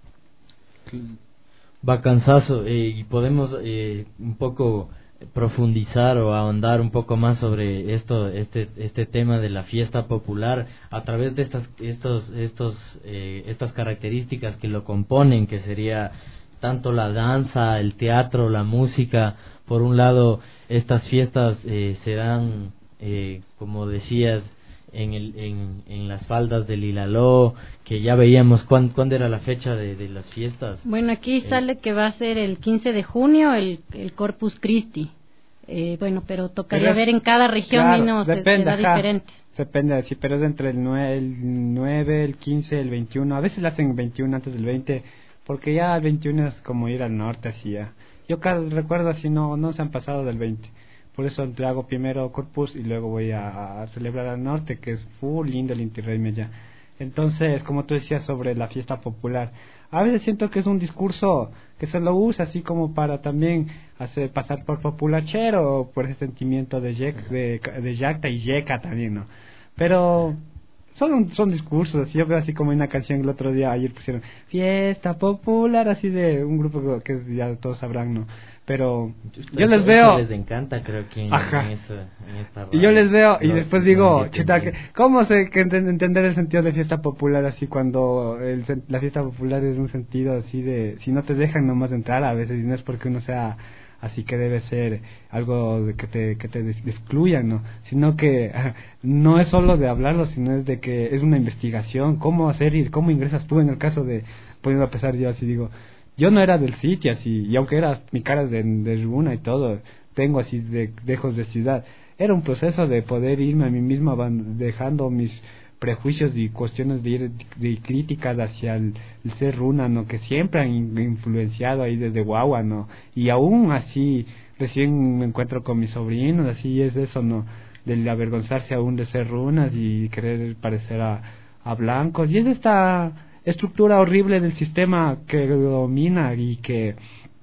Bacanzazo, eh, y podemos eh, un poco profundizar o ahondar un poco más sobre esto, este, este tema de la fiesta popular a través de estas, estos, estos, eh, estas características que lo componen, que sería tanto la danza, el teatro, la música. Por un lado, estas fiestas eh, se dan, eh, como decías, en, el, en, en las faldas del Ilaló, que ya veíamos. ¿Cuándo, ¿cuándo era la fecha de, de las fiestas? Bueno, aquí eh, sale que va a ser el quince de junio, el, el Corpus Christi. Eh, bueno, pero tocaría pero es, ver en cada región, claro, y no, depende, se, se da ajá, diferente. Depende, sí, pero es entre el nueve, el nueve, el quince, el veintiuno. A veces lo hacen veintiuno antes del veinte, porque ya el veintiuno es como ir al norte, así ya. Yo cada, recuerdo así, no no se han pasado del veinte. Por eso te hago primero Corpus y luego voy a, a celebrar al norte, que es full lindo el Inti Raymi allá. Entonces, como tú decías sobre la fiesta popular, a veces siento que es un discurso que se lo usa así como para también hacer pasar por populachero, o por ese sentimiento de, yec, de, de yacta y yeca también, ¿no? Pero son son discursos así. Yo veo así como una canción el otro día, ayer pusieron fiesta popular, así de un grupo que ya todos sabrán, ¿no? Pero yo les veo, les encanta, creo que en, ajá, en, esa, en esta y yo les veo y no, después no, digo, no, chita, que, ¿cómo se que entender el sentido de fiesta popular así cuando el, la fiesta popular es un sentido así de si no te dejan nomás entrar a veces, y no es porque uno sea así que debe ser algo de que te que te excluyan, no, sino que no es solo de hablarlo, sino es de que es una investigación, cómo hacer y cómo ingresas tú. En el caso de, poniendo a pesar, yo así digo, yo no era del sitio así, y aunque era mi cara de, de Runa y todo, tengo así de lejos de ciudad, era un proceso de poder irme a mí mismo dejando mis prejuicios y cuestiones de, ir, de críticas hacia el, el ser Runa, ¿no? Que siempre han influenciado ahí desde guagua, ¿no? Y aún así, recién me encuentro con mis sobrinos, así es eso, ¿no? Del avergonzarse aún de ser runas y querer parecer a, a blancos, y es esta estructura horrible del sistema que domina y que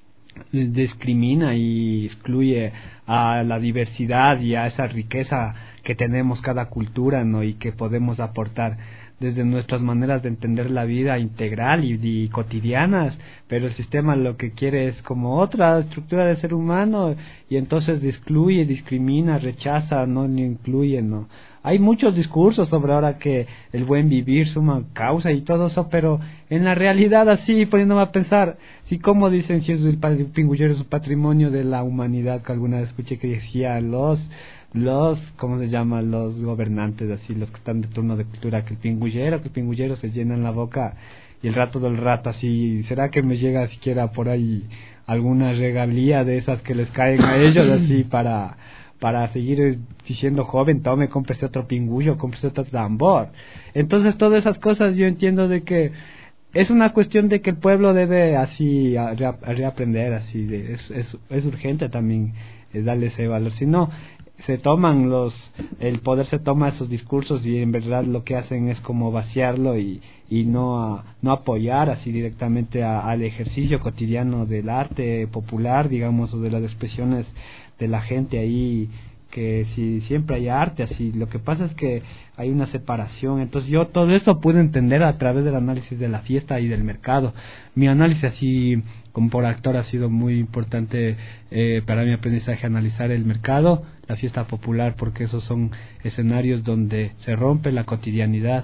discrimina y excluye a la diversidad y a esa riqueza que tenemos cada cultura, ¿no? Y que podemos aportar desde nuestras maneras de entender la vida integral y, y cotidianas, pero el sistema lo que quiere es como otra estructura de ser humano, y entonces excluye, discrimina, rechaza, no ni incluye, ¿no? Hay muchos discursos sobre ahora que el buen vivir suma causa y todo eso, pero en la realidad, así poniéndome a pensar, si como dicen, si es el pingullero es un patrimonio de la humanidad, que alguna vez escuché que decía los los, ¿cómo se llama? Los gobernantes, así, los que están de turno de cultura, que el pingullero, que el pingullero se llena en la boca y el rato del rato, así, ¿será que me llega siquiera por ahí alguna regalía de esas que les caen a ellos, así, para para seguir diciendo, joven, tome, cómprese otro pingullo, cómprese otro tambor? Entonces, todas esas cosas yo entiendo de que es una cuestión de que el pueblo debe así a, a reaprender, así, de, es, es, es urgente también es darle ese valor, si no, se toman los, el poder se toma esos discursos y en verdad lo que hacen es como vaciarlo y, y no, a, no apoyar así directamente a, al ejercicio cotidiano del arte popular, digamos, o de las expresiones de la gente ahí, que si siempre hay arte así. Lo que pasa es que hay una separación, entonces yo todo eso pude entender a través del análisis de la fiesta y del mercado. Mi análisis así como por actor ha sido muy importante eh, para mi aprendizaje, analizar el mercado, la fiesta popular, porque esos son escenarios donde se rompe la cotidianidad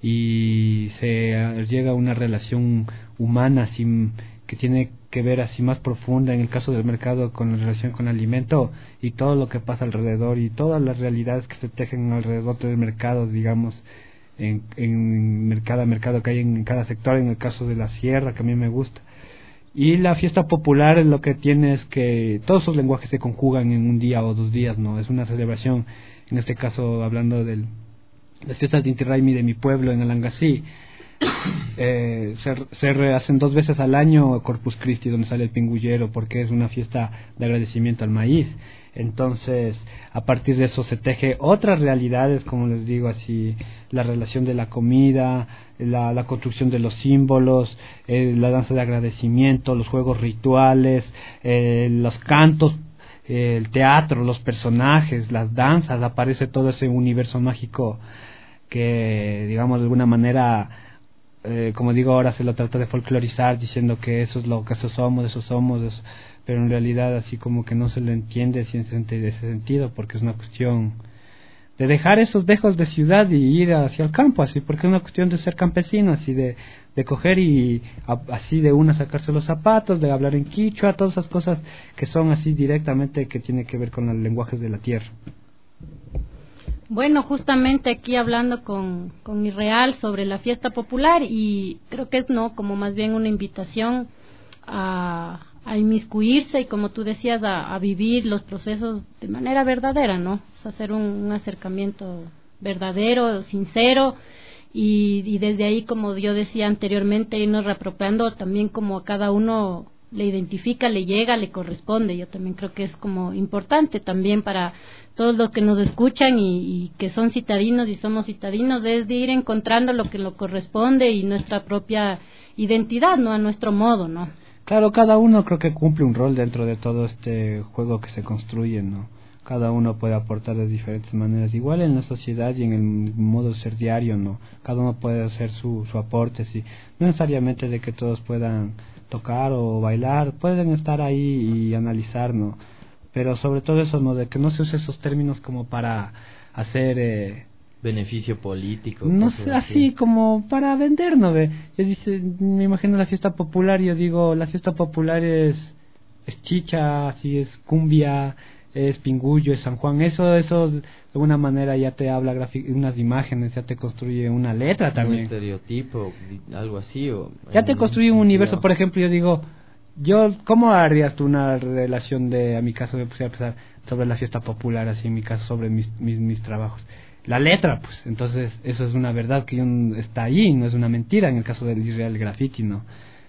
y se llega a una relación humana así, que tiene que ver así más profunda, en el caso del mercado, con la relación con el alimento y todo lo que pasa alrededor y todas las realidades que se tejen alrededor del mercado, digamos, en, en cada mercado que hay en cada sector, en el caso de la sierra, que a mí me gusta. Y la fiesta popular lo que tiene es que todos esos lenguajes se conjugan en un día o dos días, ¿no? Es una celebración, en este caso hablando de las fiestas de Inti Raymi de mi pueblo en Alangasí. Eh, se, se hacen dos veces al año Corpus Christi, donde sale el pingullero, porque es una fiesta de agradecimiento al maíz. Entonces, a partir de eso se teje otras realidades, como les digo, así la relación de la comida, la, la construcción de los símbolos, eh, la danza de agradecimiento, los juegos rituales, eh, los cantos, eh, el teatro, los personajes, las danzas. Aparece todo ese universo mágico que, digamos, de alguna manera, Eh, como digo, ahora se lo trata de folclorizar diciendo que eso es lo que eso somos, eso somos, eso, pero en realidad así como que no se le entiende así en ese sentido, porque es una cuestión de dejar esos dejos de ciudad y ir hacia el campo, así, porque es una cuestión de ser campesino, así de, de coger y a, así de una sacarse los zapatos, de hablar en quichua, todas esas cosas que son así directamente, que tiene que ver con los lenguajes de la tierra. Bueno, justamente aquí hablando con, con Irreal sobre la fiesta popular, y creo que es no como más bien una invitación a, a inmiscuirse y, como tú decías, a, a vivir los procesos de manera verdadera, ¿no? O sea, hacer un, un acercamiento verdadero, sincero, y, y desde ahí, como yo decía anteriormente, irnos reapropiando también como a cada uno le identifica, le llega, le corresponde. Yo también creo que es como importante también para todos los que nos escuchan y, y que son citadinos y somos citadinos, es de ir encontrando lo que nos corresponde y nuestra propia identidad, ¿no? A nuestro modo, ¿no? Claro, cada uno creo que cumple un rol dentro de todo este juego que se construye, ¿no? Cada uno puede aportar de diferentes maneras, igual en la sociedad y en el modo de ser diario, ¿no? Cada uno puede hacer su, su aporte, sí. No necesariamente de que todos puedan tocar o bailar, pueden estar ahí y analizar, ¿no? Pero sobre todo eso, ¿no? De que no se use esos términos como para hacer eh, beneficio político, no sé, así. así como para vender, ¿no? Ve, yo dice, me imagino la fiesta popular, yo digo, la fiesta popular es, es chicha, así es cumbia, es pingullo, es San Juan, eso, eso de alguna manera ya te habla gráfico, unas imágenes, ya te construye una letra también. Un estereotipo, algo así, o ya te construye un universo. Por ejemplo, yo digo, yo, ¿cómo harías tú una relación de, a mi caso me puse a pensar sobre la fiesta popular, así en mi caso sobre mis, mis, mis trabajos? La letra, pues, entonces, eso es una verdad que yo, está allí, no es una mentira en el caso del Irreal Graffiti, ¿no?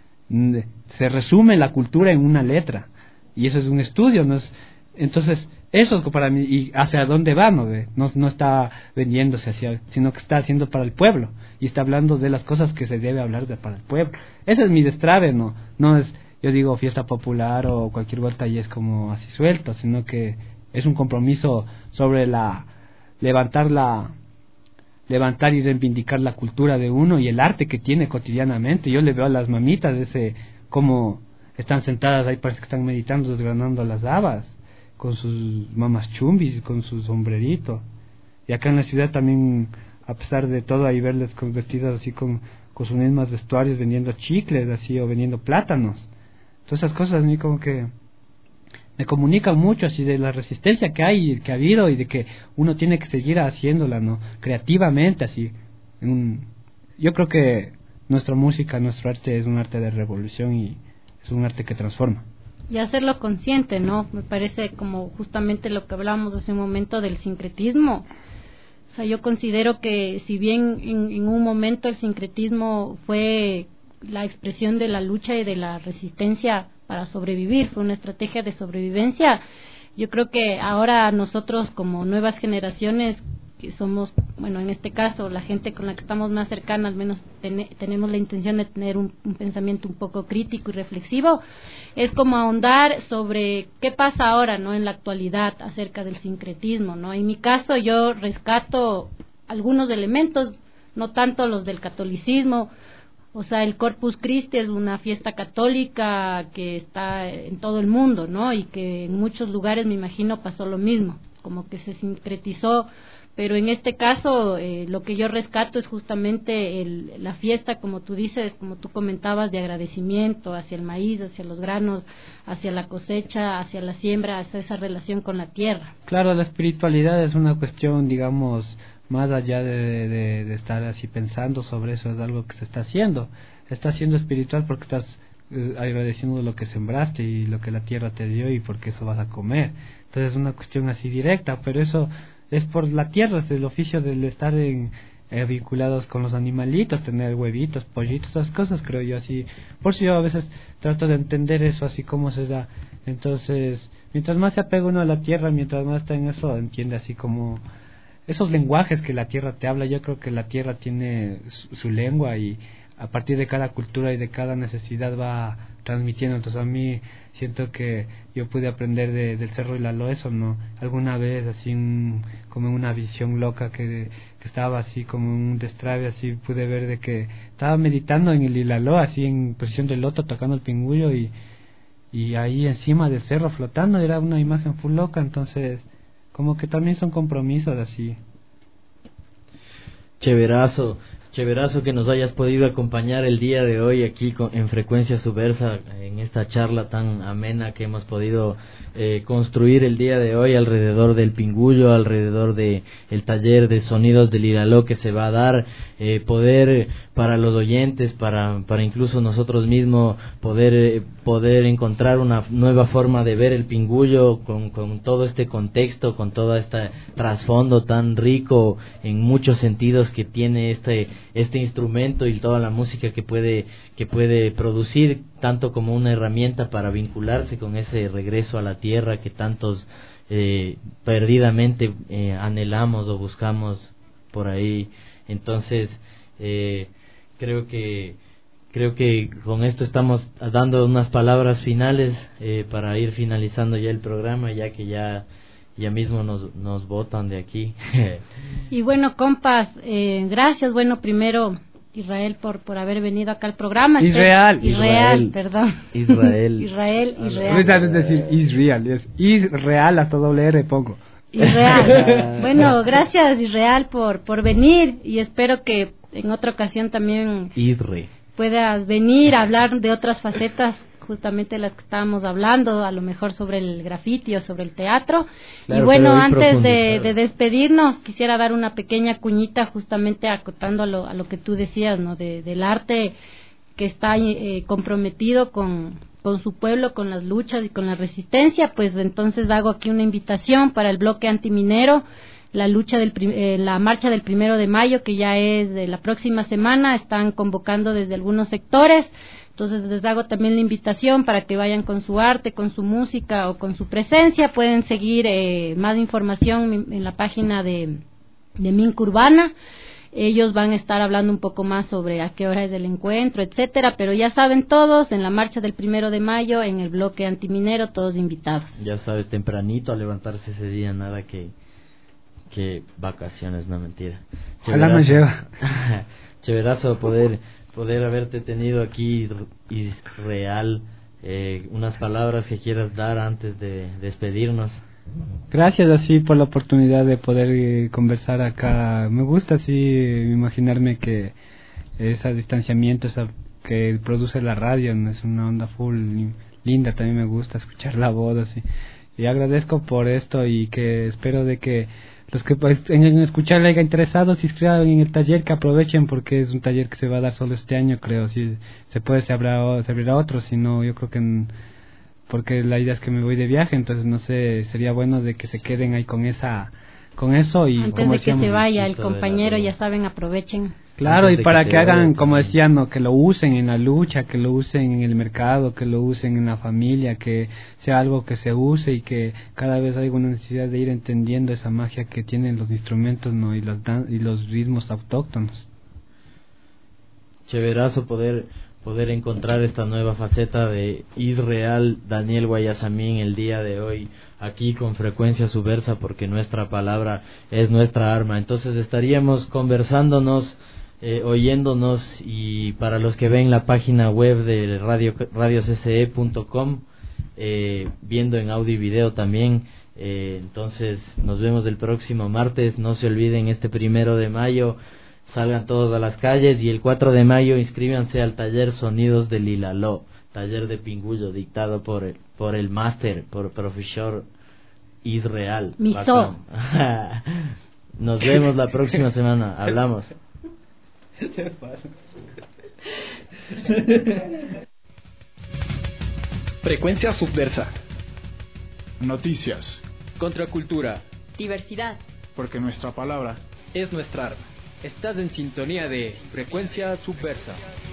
Se resume la cultura en una letra, y eso es un estudio, ¿no? Es, entonces, eso para mí, y hacia dónde va, ¿no? No, no está vendiéndose hacia, sino que está haciendo para el pueblo, y está hablando de las cosas que se debe hablar de para el pueblo. Ese es mi destrave, ¿no? No es, yo digo, fiesta popular o cualquier vuelta y es como así suelto, sino que es un compromiso sobre la, levantar la, levantar y reivindicar la cultura de uno y el arte que tiene cotidianamente. Yo le veo a las mamitas de ese, como están sentadas ahí, parece que están meditando, desgranando las habas, con sus mamas chumbis, con su sombrerito. Y acá en la ciudad también, a pesar de todo, hay verles con vestidos así con, con sus mismas vestuarios, vendiendo chicles así o vendiendo plátanos. Todas esas cosas a mí como que me comunican mucho así de la resistencia que hay, que ha habido, y de que uno tiene que seguir haciéndola, ¿no? Creativamente, así. Un, yo creo que nuestra música, nuestro arte es un arte de revolución y es un arte que transforma. Y hacerlo consciente, ¿no? Me parece como justamente lo que hablábamos hace un momento del sincretismo. O sea, yo considero que si bien en, en un momento el sincretismo fue la expresión de la lucha y de la resistencia para sobrevivir, fue una estrategia de sobrevivencia, Yo creo que ahora nosotros como nuevas generaciones, que somos, bueno, en este caso, la gente con la que estamos más cercana, al menos ten, tenemos la intención de tener un, un pensamiento un poco crítico y reflexivo, es como ahondar sobre qué pasa ahora, ¿no?, en la actualidad acerca del sincretismo, ¿no? En mi caso yo rescato algunos elementos, no tanto los del catolicismo. O sea, el Corpus Christi es una fiesta católica que está en todo el mundo, ¿no? Y que en muchos lugares, me imagino, pasó lo mismo, como que se sincretizó. Pero en este caso, eh, lo que yo rescato es justamente el, la fiesta, como tú dices, como tú comentabas, de agradecimiento hacia el maíz, hacia los granos, hacia la cosecha, hacia la siembra, hacia esa relación con la tierra. Claro, la espiritualidad es una cuestión, digamos, más allá de, de, de estar así pensando sobre eso, es algo que se está haciendo. Está siendo espiritual porque estás eh, agradeciendo lo que sembraste y lo que la tierra te dio y porque eso vas a comer. Entonces es una cuestión así directa, pero eso es por la tierra, es el oficio del estar en, eh, vinculados con los animalitos, tener huevitos, pollitos, esas cosas, creo yo así. Por eso yo a veces trato de entender eso así como se da. Entonces, mientras más se apega uno a la tierra, mientras más está en eso, entiende así como esos lenguajes que la tierra te habla. Yo creo que la tierra tiene su, su lengua y a partir de cada cultura y de cada necesidad va transmitiendo. Entonces a mí siento que yo pude aprender de, del Cerro Ilaló eso, ¿no? Alguna vez así un, como en una visión loca que, que estaba así como en un destrave, así pude ver de que estaba meditando en el Ilaló, así en posición de loto, tocando el pingüillo y, y ahí encima del cerro flotando, era una imagen full loca. Entonces como que también son compromisos así. Chéverazo, chéverazo que nos hayas podido acompañar el día de hoy aquí con, en Frecuencia Subversa, en esta charla tan amena que hemos podido eh, construir el día de hoy alrededor del pingullo, alrededor de el taller de sonidos del Ilaló que se va a dar, eh, poder para los oyentes, para para incluso nosotros mismos poder eh, poder encontrar una nueva forma de ver el pingullo con, con todo este contexto, con todo este trasfondo tan rico en muchos sentidos que tiene este este instrumento y toda la música que puede que puede producir, tanto como una herramienta para vincularse con ese regreso a la tierra que tantos eh, perdidamente eh, anhelamos o buscamos por ahí. Entonces eh, creo que creo que con esto estamos dando unas palabras finales eh, para ir finalizando ya el programa, ya que ya ya mismo nos nos botan de aquí. Y bueno, compas, eh, gracias. Bueno, primero Israel por por haber venido acá al programa. Israel, Israel, Israel, perdón. Israel. Israel, Israel. No sabes decir Israel, es Israel hasta doble R pongo. Israel. Bueno, gracias Israel por por venir y espero que en otra ocasión también Isre. puedas venir a hablar de otras facetas, justamente las que estábamos hablando, a lo mejor sobre el graffiti o sobre el teatro. Claro, y bueno, antes de, de despedirnos, quisiera dar una pequeña cuñita justamente acotando a lo, a lo que tú decías, ¿no? De, del arte que está eh, comprometido con, con su pueblo, con las luchas y con la resistencia. Pues entonces hago aquí una invitación para el bloque antiminero, la lucha del eh, la marcha del primero de mayo, que ya es de la próxima semana. Están convocando desde algunos sectores. Entonces les hago también la invitación para que vayan con su arte, con su música o con su presencia. Pueden seguir eh, más información en la página de, de Minca Urbana. Ellos van a estar hablando un poco más sobre a qué hora es el encuentro, etcétera. Pero ya saben todos, en la marcha del primero de mayo, en el bloque antiminero, todos invitados. Ya sabes, tempranito a levantarse ese día, nada que, que vacaciones, no mentira. Ojalá me lleva. Chéverazo poder... poder haberte tenido aquí, Israel. Eh, unas palabras que quieras dar antes de despedirnos. Gracias así por la oportunidad de poder eh, conversar acá. Me gusta así imaginarme que ese distanciamiento esa que produce la radio, ¿no? Es una onda full linda. También me gusta escuchar la voz así. Y agradezco por esto y que espero de que los que en escuchar haya interesados se inscriban en el taller, que aprovechen porque es un taller que se va a dar solo este año, creo. Si se puede se habrá se abrirá otro, si no yo creo que en, porque la idea es que me voy de viaje, entonces no sé, sería bueno de que se queden ahí con esa con eso y antes como de que decíamos, se vaya el compañero, ya saben, aprovechen. Claro, antes y de para te que hagan, vayas, como también. decían, ¿no? Que lo usen en la lucha, que lo usen en el mercado, que lo usen en la familia, que sea algo que se use y que cada vez hay una necesidad de ir entendiendo esa magia que tienen los instrumentos, ¿no? Y los, dan- y los ritmos autóctonos. Chéverazo poder poder encontrar esta nueva faceta de Israel Daniel Guayasamín el día de hoy aquí con Frecuencia Subversa, porque nuestra palabra es nuestra arma. Entonces estaríamos conversándonos, eh, oyéndonos, y para los que ven la página web de radio radios s e punto com, eh, viendo en audio y video también. Eh, entonces nos vemos el próximo martes. No se olviden, este primero de mayo salgan todos a las calles, y el cuatro de mayo inscríbanse al taller Sonidos del Ilaló, taller de Pingullo dictado por el, por el máster, por profesor Israel. Miso. Nos vemos la próxima semana, hablamos. Frecuencia Subversa. Noticias. Contracultura. Diversidad. Porque nuestra palabra Es nuestra arma. Estás en sintonía de Frecuencia Subversa.